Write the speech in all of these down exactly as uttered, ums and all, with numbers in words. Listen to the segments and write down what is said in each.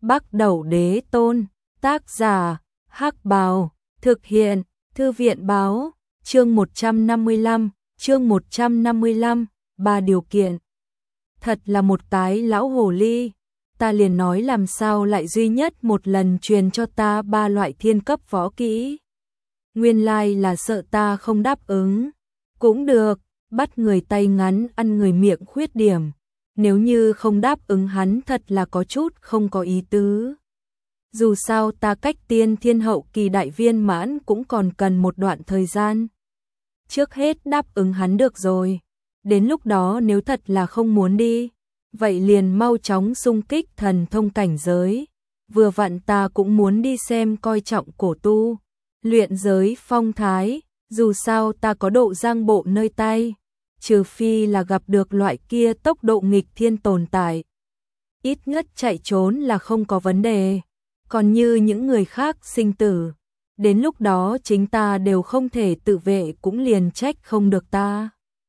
Bắc Đẩu Đế Tôn, tác giả, Hắc Bào, thực hiện, Thư viện báo, chương một trăm năm mươi lăm, chương một trăm năm mươi lăm, ba điều kiện. Thật là một cái lão hồ ly, ta liền nói làm sao lại duy nhất một lần truyền cho ta ba loại thiên cấp võ kỹ. Nguyên lai là sợ ta không đáp ứng. Cũng được, bắt người tay ngắn ăn người miệng khuyết điểm. Nếu như không đáp ứng hắn thật là có chút không có ý tứ. Dù sao ta cách tiên thiên hậu kỳ đại viên mãn cũng còn cần một đoạn thời gian. Trước hết đáp ứng hắn được rồi. Đến lúc đó nếu thật là không muốn đi, vậy liền mau chóng xung kích thần thông cảnh giới. Vừa vặn ta cũng muốn đi xem coi trọng cổ tu, luyện giới phong thái, dù sao ta có độ giang bộ nơi tay. Trừ phi là gặp được loại kia tốc độ nghịch thiên tồn tại. Ít nhất chạy trốn là không có vấn đề. Còn như những người khác sinh tử, đến lúc đó chính ta đều không thể tự vệ cũng liền trách không được ta.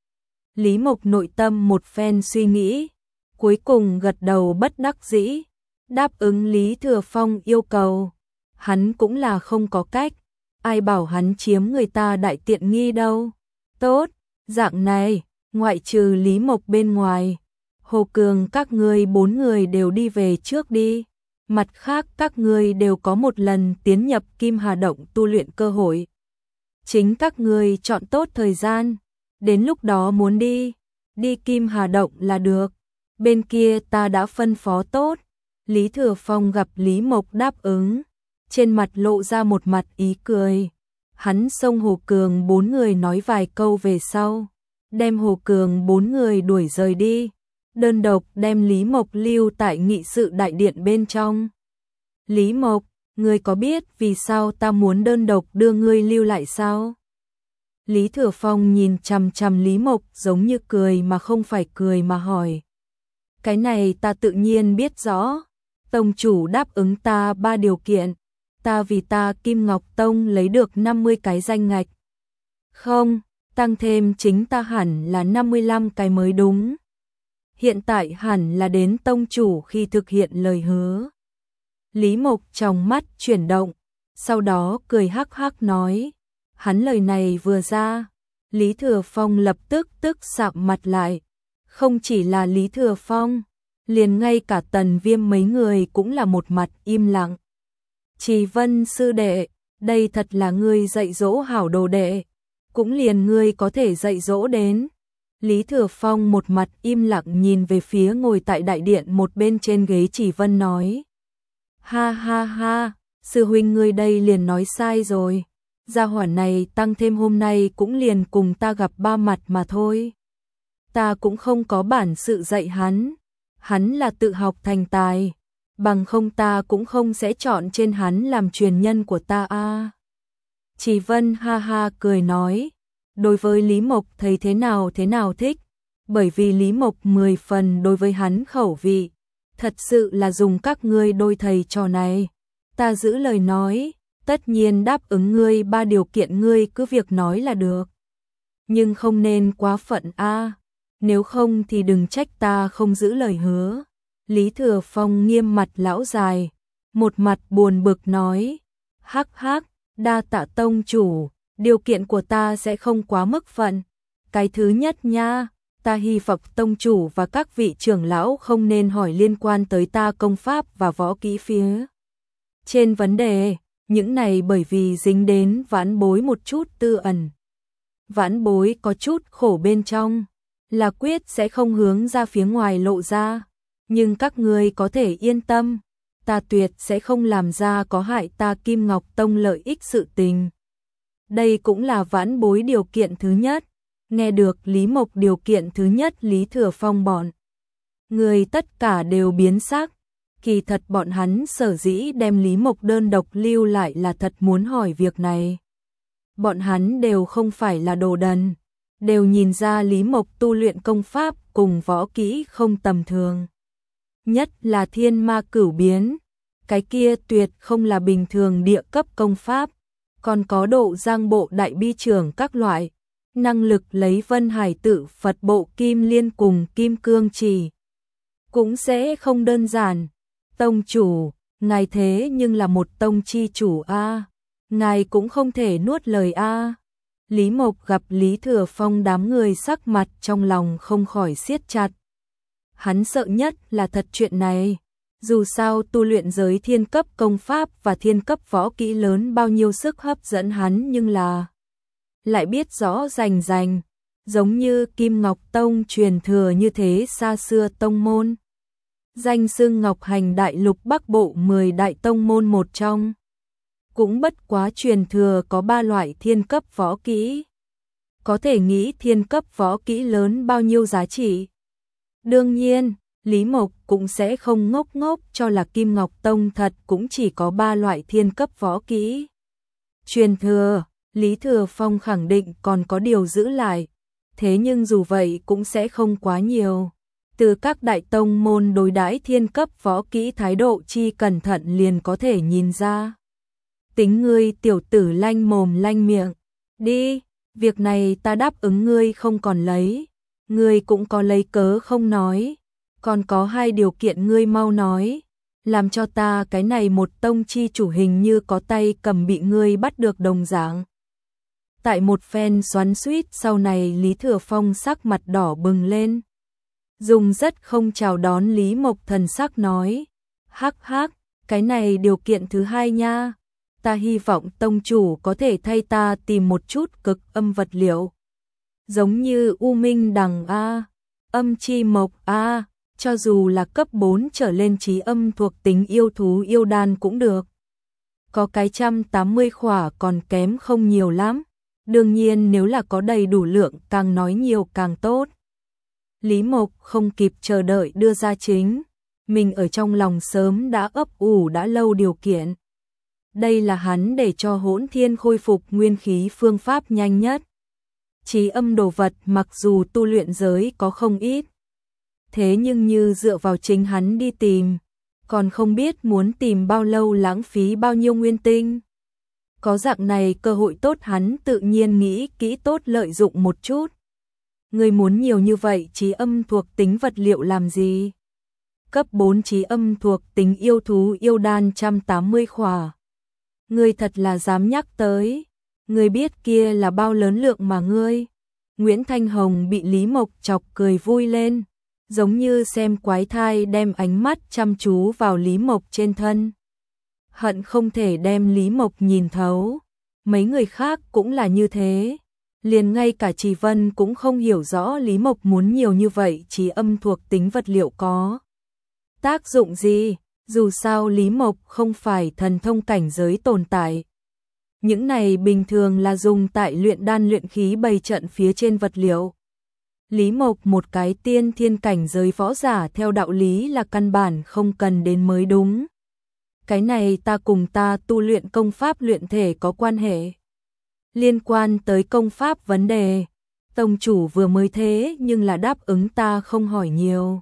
Lý Mộc nội tâm một phen suy nghĩ, cuối cùng gật đầu bất đắc dĩ, đáp ứng Lý Thừa Phong yêu cầu. Hắn cũng là không có cách, ai bảo hắn chiếm người ta đại tiện nghi đâu. Tốt, dạng này, ngoại trừ Lý Mộc bên ngoài, Hồ Cường các ngươi bốn người đều đi về trước đi. Mặt khác các ngươi đều có một lần tiến nhập Kim Hà Động tu luyện cơ hội. Chính các ngươi chọn tốt thời gian, đến lúc đó muốn đi, đi Kim Hà Động là được. Bên kia ta đã phân phó tốt. Lý Thừa Phong gặp Lý Mộc đáp ứng, trên mặt lộ ra một mặt ý cười. Hắn xông Hồ Cường bốn người nói vài câu về sau, đem Hồ Cường bốn người đuổi rời đi. Đơn độc đem Lý Mộc lưu tại nghị sự đại điện bên trong. Lý Mộc, ngươi có biết vì sao ta muốn đơn độc đưa ngươi lưu lại sao? Lý Thừa Phong nhìn chằm chằm Lý Mộc giống như cười mà không phải cười mà hỏi. Cái này ta tự nhiên biết rõ. Tông chủ đáp ứng ta ba điều kiện. Ta vì ta Kim Ngọc Tông lấy được năm mươi cái danh ngạch. Không, tăng thêm chính ta hẳn là năm mươi lăm cái mới đúng. Hiện tại hẳn là đến tông chủ khi thực hiện lời hứa. Lý Mộc trong mắt chuyển động, sau đó cười hắc hắc nói. Hắn lời này vừa ra, Lý Thừa Phong lập tức tức sạm mặt lại. Không chỉ là Lý Thừa Phong, liền ngay cả Tần Viêm mấy người cũng là một mặt im lặng. Trì Vân sư đệ, đây thật là ngươi dạy dỗ hảo đồ đệ, cũng liền ngươi có thể dạy dỗ đến. Lý Thừa Phong một mặt im lặng nhìn về phía ngồi tại đại điện một bên trên ghế Trì Vân nói. Ha ha ha, sư huynh ngươi đây liền nói sai rồi. Gia hỏa này tăng thêm hôm nay cũng liền cùng ta gặp ba mặt mà thôi. Ta cũng không có bản sự dạy hắn. Hắn là tự học thành tài. Bằng không ta cũng không sẽ chọn trên hắn làm truyền nhân của ta a. À. Trì Vân ha ha cười nói. Đối với Lý Mộc thấy thế nào thế nào thích, bởi vì Lý Mộc mười phần đối với hắn khẩu vị, thật sự là dùng các ngươi đôi thầy trò này. Ta giữ lời nói, tất nhiên đáp ứng ngươi ba điều kiện ngươi cứ việc nói là được. Nhưng không nên quá phận a, à. Nếu không thì đừng trách ta không giữ lời hứa. Lý Thừa Phong nghiêm mặt lão dài, một mặt buồn bực nói, hắc hắc, đa tạ tông chủ. Điều kiện của ta sẽ không quá mức phận. Cái thứ nhất nha, ta hy vọng tông chủ và các vị trưởng lão không nên hỏi liên quan tới ta công pháp và võ kỹ phía trên vấn đề, những này bởi vì dính đến vãn bối một chút tư ẩn. Vãn bối có chút khổ bên trong, là quyết sẽ không hướng ra phía ngoài lộ ra, nhưng các ngươi có thể yên tâm, ta tuyệt sẽ không làm ra có hại ta Kim Ngọc Tông lợi ích sự tình. Đây cũng là vãn bối điều kiện thứ nhất. Nghe được Lý Mộc điều kiện thứ nhất, Lý Thừa Phong bọn người tất cả đều biến sắc. Kỳ thật bọn hắn sở dĩ đem Lý Mộc đơn độc lưu lại là thật muốn hỏi việc này. Bọn hắn đều không phải là đồ đần, đều nhìn ra Lý Mộc tu luyện công pháp cùng võ kỹ không tầm thường. Nhất là thiên ma cửu biến, cái kia tuyệt không là bình thường địa cấp công pháp. Còn có độ giang bộ đại bi trưởng các loại, năng lực lấy Vân Hải Tự Phật bộ kim liên cùng kim cương chỉ. Cũng sẽ không đơn giản. Tông chủ, ngài thế nhưng là một tông chi chủ a, ngài cũng không thể nuốt lời a. Lý Mộc gặp Lý Thừa Phong đám người sắc mặt trong lòng không khỏi siết chặt. Hắn sợ nhất là thật chuyện này. Dù sao tu luyện giới thiên cấp công pháp và thiên cấp võ kỹ lớn bao nhiêu sức hấp dẫn hắn, nhưng là lại biết rõ rành rành, giống như Kim Ngọc Tông truyền thừa như thế xa xưa tông môn. Danh xưng Ngọc Hành Đại Lục Bắc Bộ mười đại tông môn một trong. Cũng bất quá truyền thừa có ba loại thiên cấp võ kỹ. Có thể nghĩ thiên cấp võ kỹ lớn bao nhiêu giá trị. Đương nhiên, Lý Mộc cũng sẽ không ngốc ngốc cho là Kim Ngọc Tông thật cũng chỉ có ba loại thiên cấp võ kỹ. Truyền thừa, Lý Thừa Phong khẳng định còn có điều giữ lại. Thế nhưng dù vậy cũng sẽ không quá nhiều. Từ các đại tông môn đối đãi thiên cấp võ kỹ thái độ chi cẩn thận liền có thể nhìn ra. Tính ngươi tiểu tử lanh mồm lanh miệng. Đi, việc này ta đáp ứng ngươi không còn lấy. Ngươi cũng có lấy cớ không nói. Còn có hai điều kiện ngươi mau nói. Làm cho ta cái này một tông chi chủ hình như có tay cầm bị ngươi bắt được đồng dạng. Tại một phen xoắn xuýt sau này Lý Thừa Phong sắc mặt đỏ bừng lên. Dùng rất không chào đón Lý Mộc thần sắc nói. Hắc hắc, cái này điều kiện thứ hai nha. Ta hy vọng tông chủ có thể thay ta tìm một chút cực âm vật liệu. Giống như U Minh Đằng A, âm chi mộc A, cho dù là cấp bốn trở lên trí âm thuộc tính yêu thú yêu đan cũng được. Có cái một trăm tám mươi khỏa còn kém không nhiều lắm. Đương nhiên nếu là có đầy đủ lượng càng nói nhiều càng tốt. Lý Mộc không kịp chờ đợi đưa ra chính. Mình ở trong lòng sớm đã ấp ủ đã lâu điều kiện. Đây là hắn để cho Hỗn Thiên khôi phục nguyên khí phương pháp nhanh nhất. Trí âm đồ vật mặc dù tu luyện giới có không ít. Thế nhưng như dựa vào chính hắn đi tìm. Còn không biết muốn tìm bao lâu lãng phí bao nhiêu nguyên tinh. Có dạng này cơ hội tốt hắn tự nhiên nghĩ kỹ tốt lợi dụng một chút. Người muốn nhiều như vậy trí âm thuộc tính vật liệu làm gì? Cấp bốn trí âm thuộc tính yêu thú yêu đan một trăm tám mươi khỏa. Ngươi thật là dám nhắc tới. Ngươi biết kia là bao lớn lượng mà ngươi. Nguyễn Thanh Hồng bị Lý Mộc chọc cười vui lên. Giống như xem quái thai đem ánh mắt chăm chú vào Lý Mộc trên thân. Hận không thể đem Lý Mộc nhìn thấu. Mấy người khác cũng là như thế. Liền ngay cả Trì Vân cũng không hiểu rõ Lý Mộc muốn nhiều như vậy trí âm thuộc tính vật liệu có tác dụng gì. Dù sao Lý Mộc không phải thần thông cảnh giới tồn tại. Những này bình thường là dùng tại luyện đan luyện khí bày trận phía trên vật liệu. Lý Mộc một cái tiên thiên cảnh giới võ giả theo đạo lý là căn bản không cần đến mới đúng. Cái này ta cùng ta tu luyện công pháp luyện thể có quan hệ. Liên quan tới công pháp vấn đề, tông chủ vừa mới thế nhưng là đáp ứng ta không hỏi nhiều.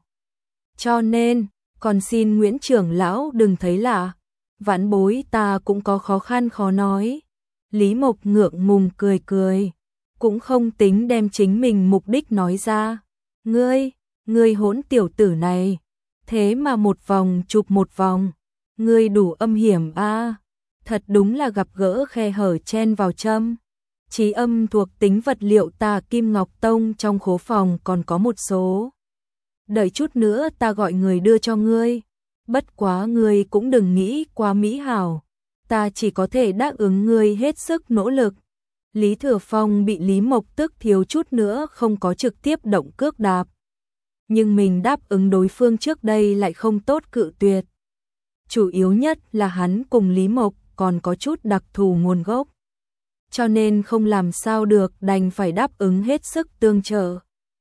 Cho nên, còn xin Nguyễn trưởng lão đừng thấy lạ, vãn bối ta cũng có khó khăn khó nói. Lý Mộc ngượng ngùng cười cười, cũng không tính đem chính mình mục đích nói ra. Ngươi, ngươi hỗn tiểu tử này, thế mà một vòng chụp một vòng, ngươi đủ âm hiểm a. Thật đúng là gặp gỡ khe hở chen vào châm. Trí âm thuộc tính vật liệu ta Kim Ngọc Tông trong khố phòng còn có một số. Đợi chút nữa ta gọi người đưa cho ngươi. Bất quá ngươi cũng đừng nghĩ quá mỹ hảo. Ta chỉ có thể đáp ứng ngươi hết sức nỗ lực. Lý Thừa Phong bị Lý Mộc tức thiếu chút nữa không có trực tiếp động cước đạp. Nhưng mình đáp ứng đối phương trước đây lại không tốt cự tuyệt. Chủ yếu nhất là hắn cùng Lý Mộc còn có chút đặc thù nguồn gốc. Cho nên không làm sao được đành phải đáp ứng hết sức tương trợ.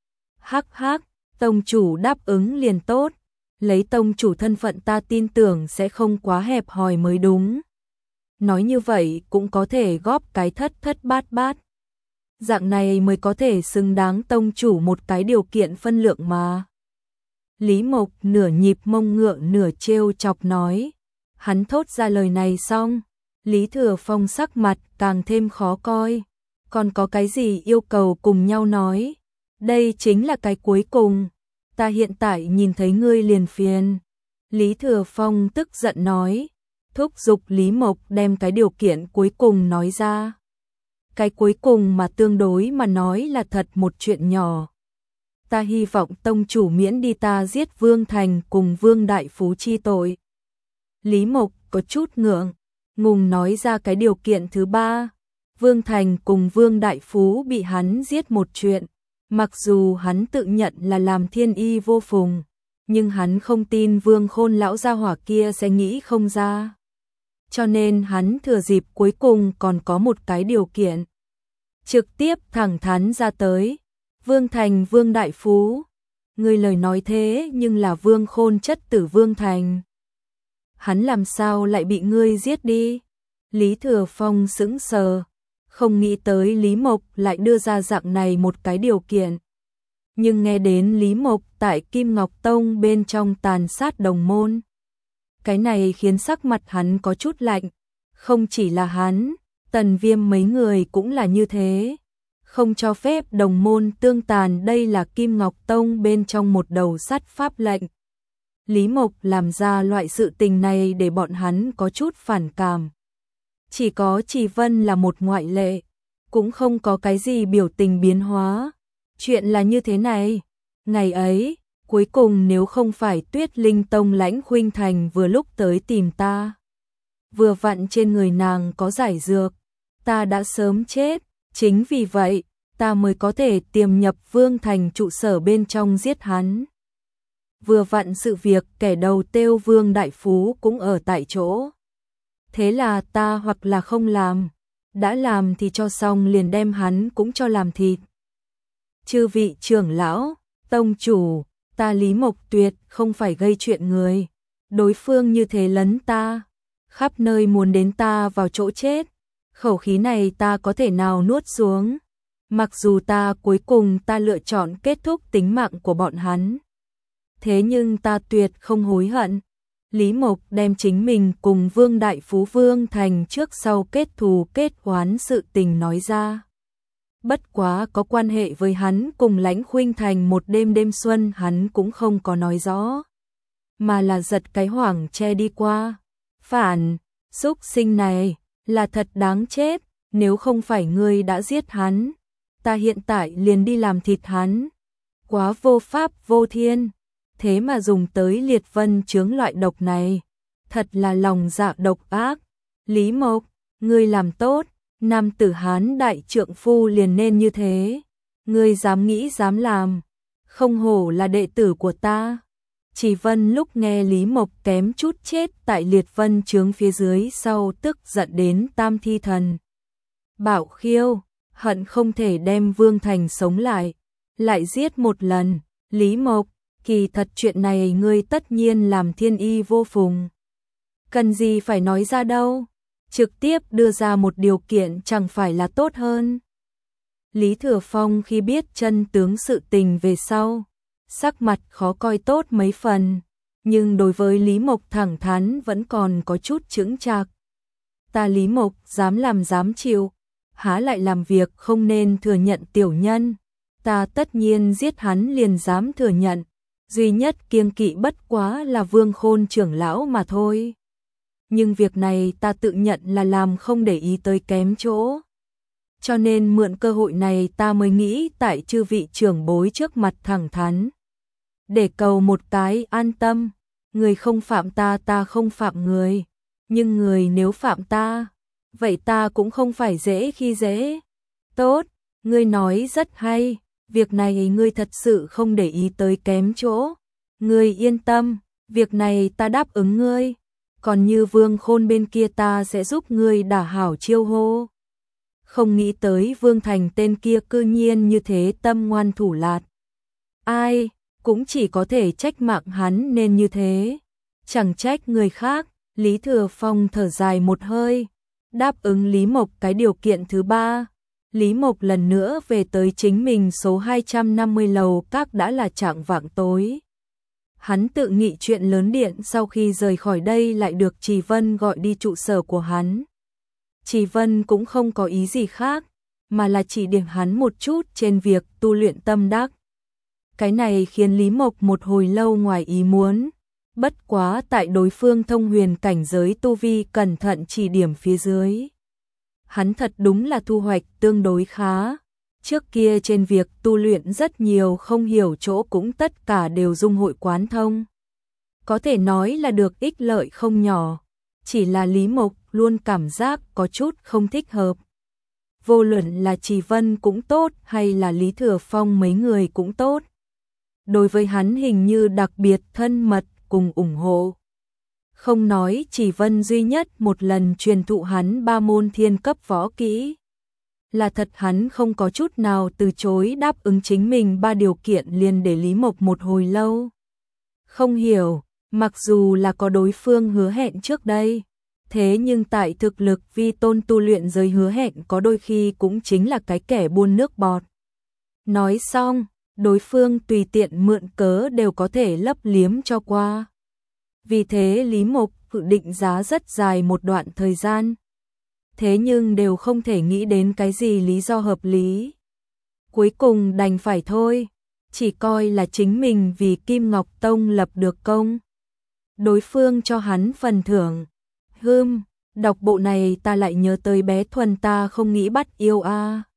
Hắc hắc, tông chủ đáp ứng liền tốt. Lấy tông chủ thân phận ta tin tưởng sẽ không quá hẹp hòi mới đúng. Nói như vậy cũng có thể góp cái thất thất bát bát. Dạng này mới có thể xứng đáng tông chủ một cái điều kiện phân lượng mà. Lý Mộc nửa nhịp mông ngựa nửa trêu chọc nói. Hắn thốt ra lời này xong, Lý Thừa Phong sắc mặt càng thêm khó coi. Còn có cái gì yêu cầu cùng nhau nói. Đây chính là cái cuối cùng. Ta hiện tại nhìn thấy ngươi liền phiền. Lý Thừa Phong tức giận nói, thúc giục Lý Mộc đem cái điều kiện cuối cùng nói ra. Cái cuối cùng mà tương đối mà nói là thật một chuyện nhỏ. Ta hy vọng tông chủ miễn đi ta giết Vương Thành cùng Vương Đại Phú chi tội. Lý Mộc có chút ngượng, ngùng nói ra cái điều kiện thứ ba. Vương Thành cùng Vương Đại Phú bị hắn giết một chuyện. Mặc dù hắn tự nhận là làm thiên y vô phùng, nhưng hắn không tin Vương Khôn lão gia hỏa kia sẽ nghĩ không ra. Cho nên hắn thừa dịp cuối cùng còn có một cái điều kiện. Trực tiếp thẳng thắn ra tới. Vương Thành Vương Đại Phú. Người lời nói thế nhưng là Vương Khôn chất tử Vương Thành. Hắn làm sao lại bị ngươi giết đi? Lý Thừa Phong sững sờ. Không nghĩ tới Lý Mộc lại đưa ra dạng này một cái điều kiện. Nhưng nghe đến Lý Mộc tại Kim Ngọc Tông bên trong tàn sát đồng môn. Cái này khiến sắc mặt hắn có chút lạnh. Không chỉ là hắn, Tần Viêm mấy người cũng là như thế. Không cho phép đồng môn tương tàn, đây là Kim Ngọc Tông bên trong một đầu sắt pháp lệnh. Lý Mộc làm ra loại sự tình này để bọn hắn có chút phản cảm. Chỉ có Trì Vân là một ngoại lệ, cũng không có cái gì biểu tình biến hóa. Chuyện là như thế này, ngày ấy, cuối cùng nếu không phải Tuyết Linh Tông Lãnh Khuynh Thành vừa lúc tới tìm ta, vừa vặn trên người nàng có giải dược, ta đã sớm chết, chính vì vậy, ta mới có thể tiềm nhập Vương Thành trụ sở bên trong giết hắn. Vừa vặn sự việc kẻ đầu têu Vương Đại Phú cũng ở tại chỗ. Thế là ta hoặc là không làm, đã làm thì cho xong liền đem hắn cũng cho làm thịt. Chư vị trưởng lão, tông chủ, ta Lý Mộc tuyệt không phải gây chuyện người. Đối phương như thế lấn ta, khắp nơi muốn đến ta vào chỗ chết. Khẩu khí này ta có thể nào nuốt xuống. Mặc dù ta cuối cùng ta lựa chọn kết thúc tính mạng của bọn hắn. Thế nhưng ta tuyệt không hối hận. Lý Mộc đem chính mình cùng Vương Đại Phú Vương Thành trước sau kết thù kết oán sự tình nói ra. Bất quá có quan hệ với hắn cùng Lãnh Khuynh Thành một đêm đêm xuân hắn cũng không có nói rõ. Mà là giật cái hoảng che đi qua. Phản, xúc sinh này, là thật đáng chết, nếu không phải ngươi đã giết hắn. Ta hiện tại liền đi làm thịt hắn. Quá vô pháp vô thiên. Thế mà dùng tới liệt vân chướng loại độc này. Thật là lòng dạ độc ác. Lý Mộc, ngươi làm tốt. Nam tử Hán đại trượng phu liền nên như thế. Ngươi dám nghĩ dám làm. Không hổ là đệ tử của ta. Chỉ Vân lúc nghe Lý Mộc kém chút chết tại liệt vân chướng phía dưới sau tức giận đến tam thi thần. Bảo khiêu, hận không thể đem Vương Thành sống lại. Lại giết một lần. Lý Mộc, kỳ thật chuyện này ngươi tất nhiên làm thiên y vô phùng. Cần gì phải nói ra đâu. Trực tiếp đưa ra một điều kiện chẳng phải là tốt hơn. Lý Thừa Phong khi biết chân tướng sự tình về sau, sắc mặt khó coi tốt mấy phần, nhưng đối với Lý Mộc thẳng thắn vẫn còn có chút chững chạc. Ta Lý Mộc dám làm dám chịu, há lại làm việc không nên thừa nhận tiểu nhân. Ta tất nhiên giết hắn liền dám thừa nhận, duy nhất kiêng kỵ bất quá là Vương Khôn trưởng lão mà thôi. Nhưng việc này ta tự nhận là làm không để ý tới kém chỗ. Cho nên mượn cơ hội này ta mới nghĩ tại chư vị trưởng bối trước mặt thẳng thắn. Để cầu một cái an tâm, người không phạm ta ta không phạm người. Nhưng người nếu phạm ta, vậy ta cũng không phải dễ khi dễ. Tốt, ngươi nói rất hay, việc này ngươi thật sự không để ý tới kém chỗ. Ngươi yên tâm, việc này ta đáp ứng ngươi. Còn như Vương Khôn bên kia ta sẽ giúp ngươi đả hảo chiêu hô. Không nghĩ tới Vương Thành tên kia cư nhiên như thế tâm ngoan thủ lạt. Ai, cũng chỉ có thể trách mạng hắn nên như thế. Chẳng trách người khác. Lý Thừa Phong thở dài một hơi, đáp ứng Lý Mộc cái điều kiện thứ ba. Lý Mộc lần nữa về tới chính mình số hai trăm năm mươi lầu các đã là trạng vạng tối. Hắn tự nghị chuyện lớn điện sau khi rời khỏi đây lại được Trì Vân gọi đi trụ sở của hắn. Trì Vân cũng không có ý gì khác, mà là chỉ điểm hắn một chút trên việc tu luyện tâm đắc. Cái này khiến Lý Mộc một hồi lâu ngoài ý muốn, Bất quá tại đối phương thông huyền cảnh giới tu vi cẩn thận chỉ điểm phía dưới. Hắn thật đúng là thu hoạch tương đối khá. Trước kia trên việc tu luyện rất nhiều không hiểu chỗ cũng tất cả đều dung hội quán thông. Có thể nói là được ích lợi không nhỏ. Chỉ là Lý Mộc luôn cảm giác có chút không thích hợp. Vô luận là Trì Vân cũng tốt hay là Lý Thừa Phong mấy người cũng tốt. Đối với hắn hình như đặc biệt thân mật cùng ủng hộ. Không nói Trì Vân duy nhất một lần truyền thụ hắn ba môn thiên cấp võ kỹ. Là thật hắn không có chút nào từ chối đáp ứng chính mình ba điều kiện liền để Lý Mộc một hồi lâu. Không hiểu, mặc dù là có đối phương hứa hẹn trước đây, thế nhưng tại thực lực vi tôn tu luyện giới hứa hẹn có đôi khi cũng chính là cái kẻ buôn nước bọt. Nói xong, đối phương tùy tiện mượn cớ đều có thể lấp liếm cho qua. Vì thế Lý Mộc dự định giá rất dài một đoạn thời gian. Thế nhưng đều không thể nghĩ đến cái gì lý do hợp lý. Cuối cùng đành phải thôi, chỉ coi là chính mình vì Kim Ngọc Tông lập được công. Đối phương cho hắn phần thưởng. Hưm, đọc bộ này ta lại nhớ tới bé Thuần ta không nghĩ bắt yêu a. À.